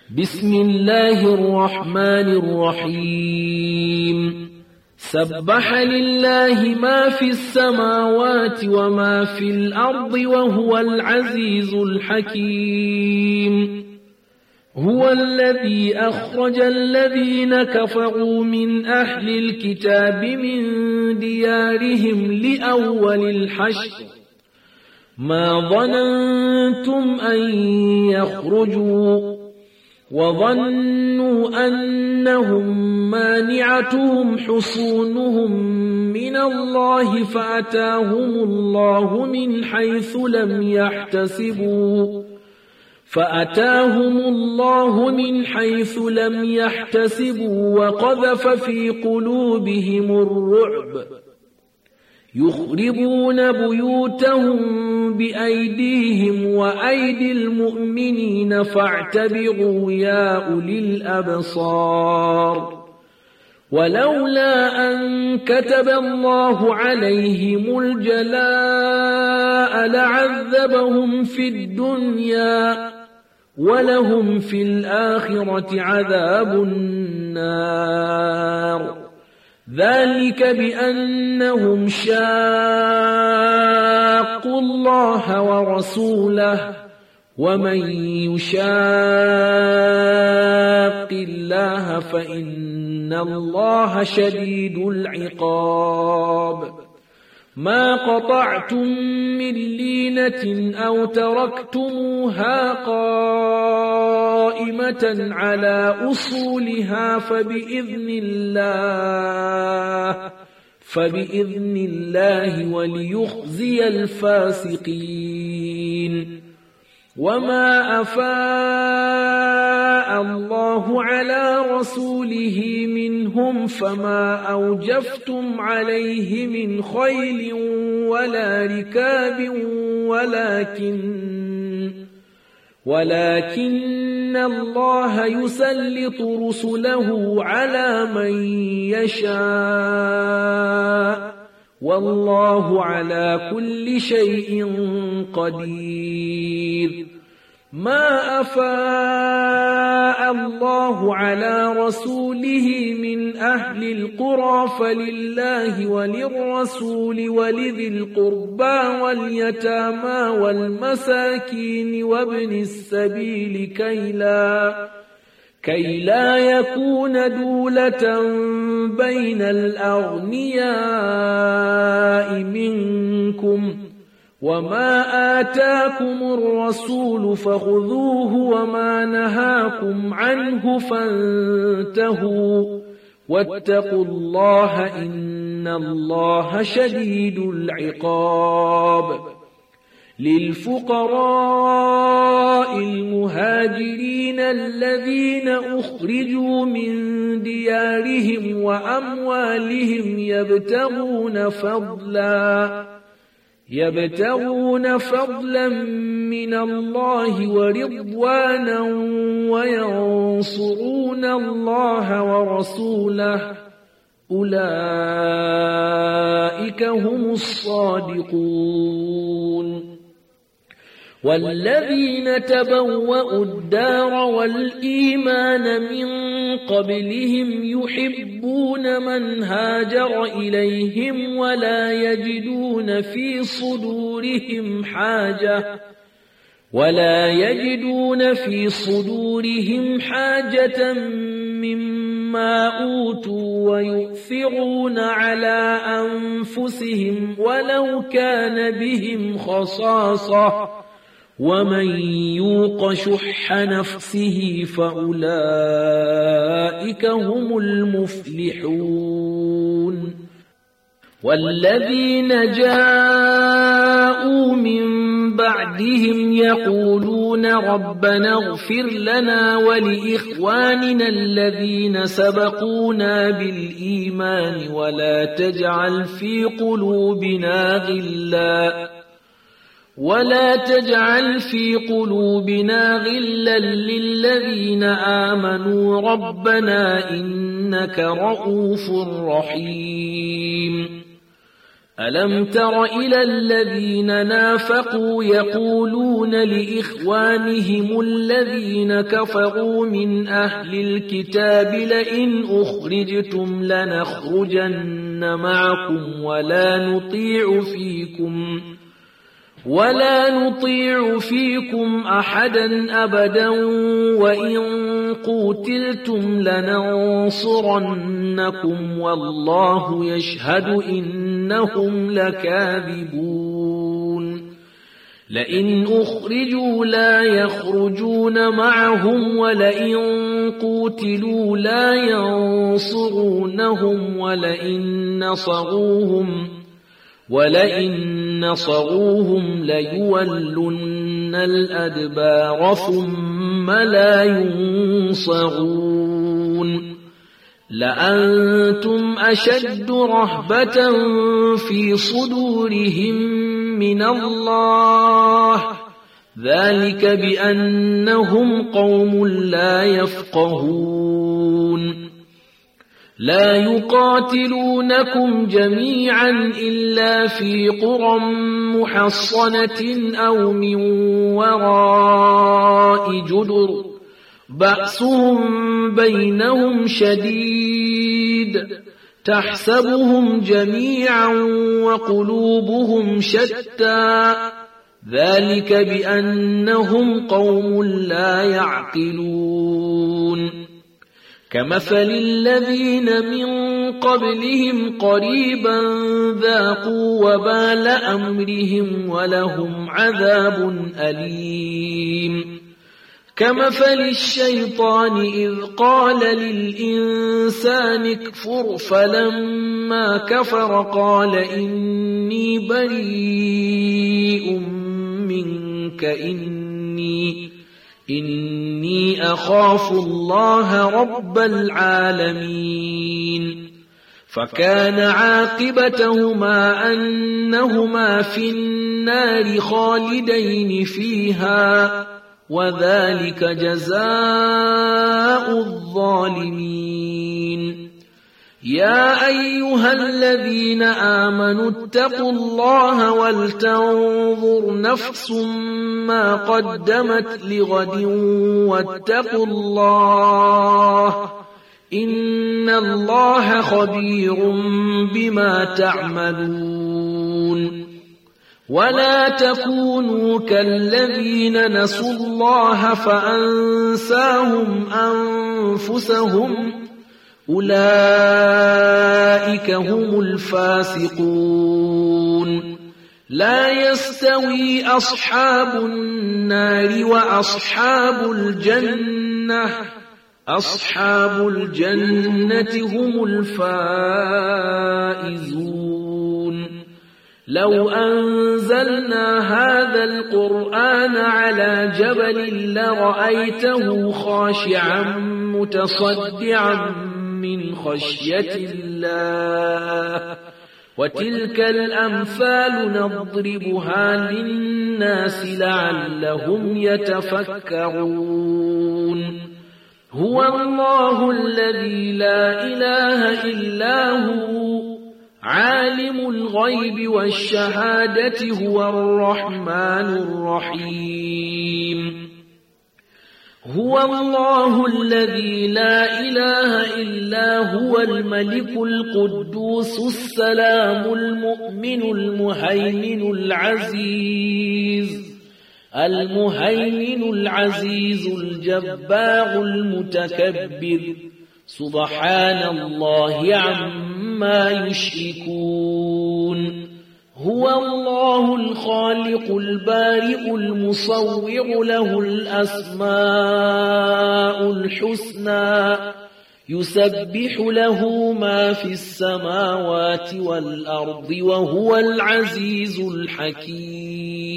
بسم الله الرحمن الرحيم سبح لله ما في السماوات وما في الأرض وهو العزيز الحكيم هو الذي أخرج الذين كفروا من أهل الكتاب من ديارهم لأول الحشر ما ظننتم أن يخرجوا وظنوا أنهم مانعتهم حصونهم من الله فأتاهم الله من حيث لم يحتسبوا وقذف في قلوبهم الرعب يخربون بيوتهم بأيديهم وأيدي المؤمنين فاعتبروا يا أولي الأبصار ولولا أن كتب الله عليهم الجلاء لعذبهم في الدنيا ولهم في الآخرة عذاب النار ذلك بأنهم شاقوا الله ورسوله ومن يشاق الله فإن الله شديد العقاب ما قطعتم من لينة أو تركتموها قائمة على أصولها فبإذن الله وليخزي الفاسقين وما أفاء الله على رسوله منهم فما أوجفتم عليه من خيل ولا ركاب ولكن الله يسلط رسله على من يشاء والله على كل شيء قدير ما أفاء الله على رسوله من أهل القرى فلله وللرسول ولذي القربى واليتامى والمساكين وابن السبيل كي لا يكون دولة بين الأغنياء منكم وما آتاكم الرسول فخذوه وما نهاكم عنه فانتهوا واتقوا الله إن الله شديد العقاب للفقراء المهاجرين الذين أخرجوا من ديارهم وأموالهم يبتغون فضلا من الله ورضوانا وينصرون الله ورسوله أولئك هم الصادقون والذين تبوأوا الدار والإيمان من قبلهم يحبون من هاجر إليهم ولا يجدون في صدورهم حاجة مما أوتوا ويؤثرون على أنفسهم ولو كان بهم خصاصة ومن يوق شح نفسه فأولئك هم المفلحون والذين جاءوا من بعدهم يقولون ربنا اغفر لنا ولإخواننا الذين سبقونا بالإيمان ولا تجعل في قلوبنا غلا للذين آمنوا ربنا إنك رؤوف رحيم ألم تر إلى الذين نافقوا يقولون لإخوانهم الذين كفروا من أهل الكتاب لئن أخرجتم لنخرجن معكم ولا نطيع فيكم أحدا أبدا وإن قوتلتم لننصرنكم والله يشهد إنهم لكاذبون لئن أخرجوا لا يخرجون معهم ولئن قوتلوا لا ينصرونهم ولئن نصروهم ليولن الأدبار ثم لا ينصرون لأنتم أشد رهبة في صدورهم من الله ذلك بأنهم قوم لا يفقهون لا يقاتلونكم جميعا إلا في قرى محصنة أو من وراء جدر بأسهم بينهم شديد تحسبهم جميعا وقلوبهم شتى ذلك بأنهم قوم لا يعقلون كمثل الذين من قبلهم قريبا ذاقوا وبال أمرهم ولهم عذاب أليم كمثل الشيطان إذ قال للإنسان اكفر فلما كفر قال إني بريء منك إني أخاف الله رب العالمين فكان عاقبتهما أنهما في النار خالدين فيها وذلك جزاء الظالمين يا أيها الذين آمنوا اتقوا الله ولتنظر نفس ما قدمت لغد واتقوا الله إن الله خبير بما تعملون ولا تكونوا كالذين نسوا الله فأنساهم أنفسهم أولئك هم الفاسقون لا يستوي أصحاب النار وأصحاب الجنة هم الفائزون لو أنزلنا هذا القرآن على جبل لرأيته خاشعا متصدعا من خشية الله وتلك الأمثال نضربها للناس لعلهم يتفكرون هو الله الذي لا إله إلا هو عالم الغيب والشهادة هو الرحمن الرحيم هو الله الذي لا إله إلا هو الملك القدوس السلام المؤمن المهيمن العزيز الجبار المتكبر سبحان الله عما يشركون هو الله الخالق البارئ المصور له الأسماء الحسنى يسبح له ما في السماوات والأرض وهو العزيز الحكيم